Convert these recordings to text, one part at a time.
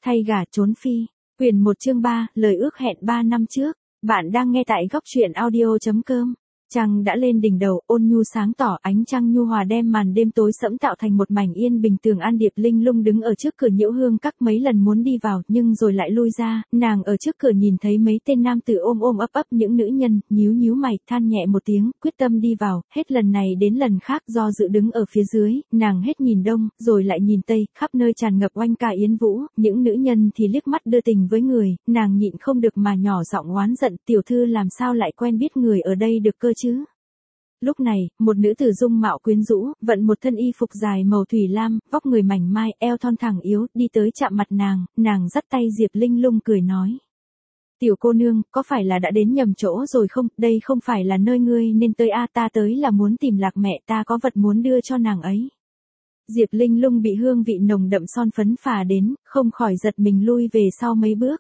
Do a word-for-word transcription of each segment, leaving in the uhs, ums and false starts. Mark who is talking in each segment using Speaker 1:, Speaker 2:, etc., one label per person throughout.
Speaker 1: Thay gả trốn phi. Quyền một chương ba, lời ước hẹn ba năm trước. Bạn đang nghe tại góc truyện audio chấm com. Trăng đã lên đỉnh đầu, ôn nhu sáng tỏ, ánh trăng nhu hòa đem màn đêm tối sẫm tạo thành một mảnh yên bình. Tường An Điệp linh lung đứng ở trước cửa Nhiễu Hương Các, mấy lần muốn đi vào nhưng rồi lại lui ra. Nàng ở trước cửa nhìn thấy mấy tên nam tử ôm ôm ấp ấp những nữ nhân, nhíu nhíu mày, than nhẹ một tiếng, quyết tâm đi vào. Hết lần này đến lần khác do dự đứng ở phía dưới, nàng hết nhìn đông, rồi lại nhìn tây, khắp nơi tràn ngập oanh ca yến vũ. Những nữ nhân thì liếc mắt đưa tình với người, nàng nhịn không được mà nhỏ giọng oán giận, tiểu thư làm sao lại quen biết người ở đây được cơ chứ? Lúc này, một nữ tử dung mạo quyến rũ, vận một thân y phục dài màu thủy lam, vóc người mảnh mai, eo thon thẳng yếu, đi tới chạm mặt nàng, nàng dắt tay Diệp Linh Lung cười nói. Tiểu cô nương, có phải là đã đến nhầm chỗ rồi không, đây không phải là nơi ngươi nên tới a, ta tới là muốn tìm Lạc mẹ, ta có vật muốn đưa cho nàng ấy. Diệp Linh Lung bị hương vị nồng đậm son phấn phả đến, không khỏi giật mình lui về sau mấy bước.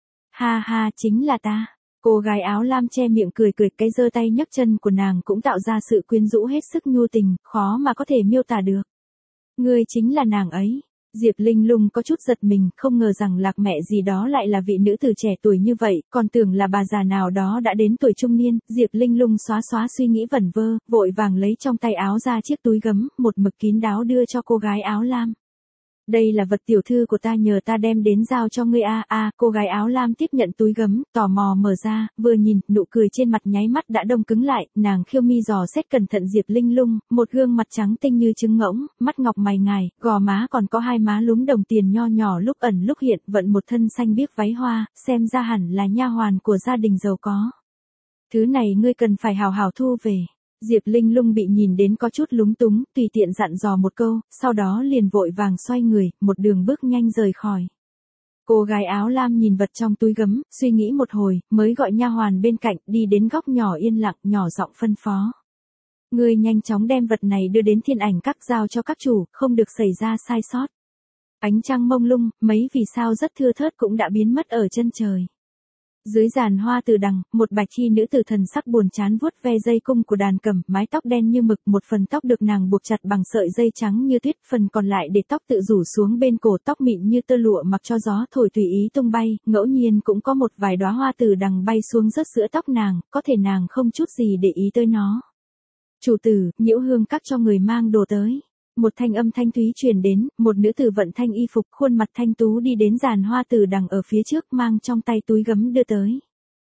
Speaker 1: Ha ha, chính là ta. Cô gái áo lam che miệng cười cười, cái giơ tay nhấc chân của nàng cũng tạo ra sự quyến rũ hết sức nhu tình, khó mà có thể miêu tả được. Ngươi chính là nàng ấy. Diệp Linh Lung có chút giật mình, không ngờ rằng Lạc mẹ gì đó lại là vị nữ tử trẻ tuổi như vậy, còn tưởng là bà già nào đó đã đến tuổi trung niên. Diệp Linh Lung xóa xóa suy nghĩ vẩn vơ, vội vàng lấy trong tay áo ra chiếc túi gấm, một mực kín đáo đưa cho cô gái áo lam. Đây là vật tiểu thư của ta nhờ ta đem đến giao cho ngươi a a. Cô gái áo lam tiếp nhận túi gấm, tò mò mở ra, vừa nhìn, nụ cười trên mặt nháy mắt đã đông cứng lại. Nàng khiêu mi dò xét cẩn thận Diệp Linh Lung, một gương mặt trắng tinh như trứng ngỗng, mắt ngọc mày ngài, gò má còn có hai má lúm đồng tiền nho nhỏ lúc ẩn lúc hiện, vận một thân xanh biếc váy hoa, xem ra hẳn là nha hoàn của gia đình giàu có. Thứ này ngươi cần phải hào hào thu về. Diệp Linh Lung bị nhìn đến có chút lúng túng, tùy tiện dặn dò một câu, sau đó liền vội vàng xoay người, một đường bước nhanh rời khỏi. Cô gái áo lam nhìn vật trong túi gấm, suy nghĩ một hồi, mới gọi nha hoàn bên cạnh, đi đến góc nhỏ yên lặng, nhỏ giọng phân phó. Ngươi nhanh chóng đem vật này đưa đến Thiên Ảnh Các giao cho các chủ, không được xảy ra sai sót. Ánh trăng mông lung, mấy vì sao rất thưa thớt cũng đã biến mất ở chân trời. Dưới giàn hoa từ đằng, một bạch y nữ tử thần sắc buồn chán vuốt ve dây cung của đàn cầm, mái tóc đen như mực, một phần tóc được nàng buộc chặt bằng sợi dây trắng như tuyết, phần còn lại để tóc tự rủ xuống bên cổ, tóc mịn như tơ lụa mặc cho gió thổi tùy ý tung bay, ngẫu nhiên cũng có một vài đóa hoa từ đằng bay xuống rớt giữa tóc nàng, có thể nàng không chút gì để ý tới nó. Chủ tử, Nhiễu Hương Các cho người mang đồ tới. Một thanh âm thanh thúy truyền đến, một nữ tử vận thanh y phục, khuôn mặt thanh tú đi đến giàn hoa từ đằng ở phía trước, mang trong tay túi gấm đưa tới.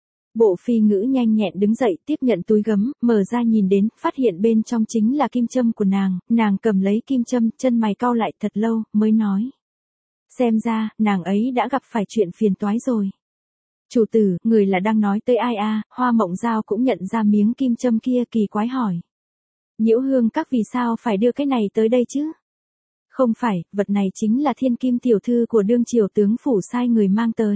Speaker 1: Bộ phi ngữ nhanh nhẹn đứng dậy, tiếp nhận túi gấm, mở ra nhìn đến, phát hiện bên trong chính là kim châm của nàng, nàng cầm lấy kim châm, chân mày cau lại thật lâu, mới nói. Xem ra, nàng ấy đã gặp phải chuyện phiền toái rồi. Chủ tử, người là đang nói tới ai a? Hoa Mộng Giao cũng nhận ra miếng kim châm kia, kỳ quái hỏi. Nhiễu Hương Các vì sao phải đưa cái này tới đây chứ? Không phải, vật này chính là thiên kim tiểu thư của đương triều tướng phủ sai người mang tới.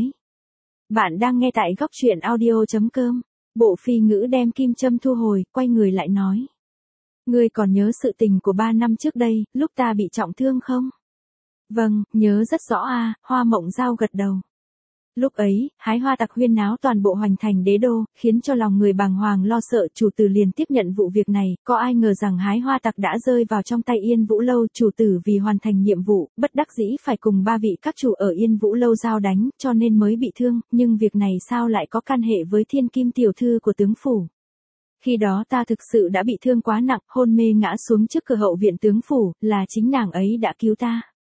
Speaker 1: Bạn đang nghe tại góc truyện audio chấm com. Bộ phi ngữ đem kim châm thu hồi, quay người lại nói. Ngươi còn nhớ sự tình của ba năm trước đây, lúc ta bị trọng thương không? Vâng, nhớ rất rõ a. Hoa Mộng Giao gật đầu. Lúc ấy, hái hoa tặc huyên náo toàn bộ Hoành Thành đế đô, khiến cho lòng người bàng hoàng lo sợ. Chủ tử liền tiếp nhận vụ việc này, có ai ngờ rằng hái hoa tặc đã rơi vào trong tay Yên Vũ Lâu. Chủ tử vì hoàn thành nhiệm vụ, bất đắc dĩ phải cùng ba vị các chủ ở Yên Vũ Lâu giao đánh, cho nên mới bị thương, nhưng việc này sao lại có can hệ với thiên kim tiểu thư của tướng phủ. Khi đó ta thực sự đã bị thương quá nặng, hôn mê ngã xuống trước cửa hậu viện tướng phủ, là chính nàng ấy đã cứu ta.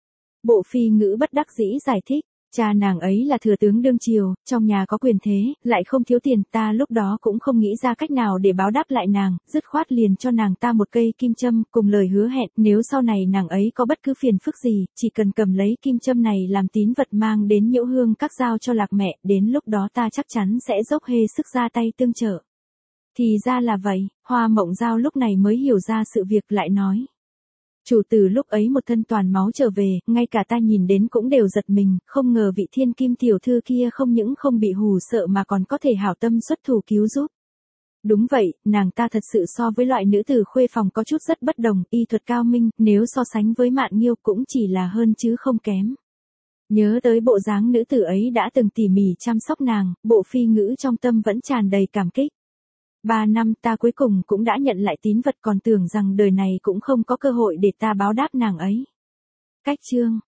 Speaker 1: Bộ phi ngữ bất đắc dĩ giải thích. Cha nàng ấy là thừa tướng đương triều, trong nhà có quyền thế, lại không thiếu tiền, ta lúc đó cũng không nghĩ ra cách nào để báo đáp lại nàng, dứt khoát liền cho nàng ta một cây kim châm, cùng lời hứa hẹn, nếu sau này nàng ấy có bất cứ phiền phức gì, chỉ cần cầm lấy kim châm này làm tín vật mang đến Nhiễu Hương Các giao cho Lạc mẹ, đến lúc đó ta chắc chắn sẽ dốc hết sức ra tay tương trợ. Thì ra là vậy, Hoa Mộng Giao lúc này mới hiểu ra sự việc, lại nói. Chủ tử lúc ấy một thân toàn máu trở về, ngay cả ta nhìn đến cũng đều giật mình, không ngờ vị thiên kim tiểu thư kia không những không bị hù sợ mà còn có thể hảo tâm xuất thủ cứu giúp. Đúng vậy, nàng ta thật sự so với loại nữ tử khuê phòng có chút rất bất đồng, y thuật cao minh, nếu so sánh với Mạn Nghiêu cũng chỉ là hơn chứ không kém. Nhớ tới bộ dáng nữ tử ấy đã từng tỉ mỉ chăm sóc nàng, bộ phi ngữ trong tâm vẫn tràn đầy cảm kích. Ba năm ta cuối cùng cũng đã nhận lại tín vật, còn tưởng rằng đời này cũng không có cơ hội để ta báo đáp nàng ấy. Cách chương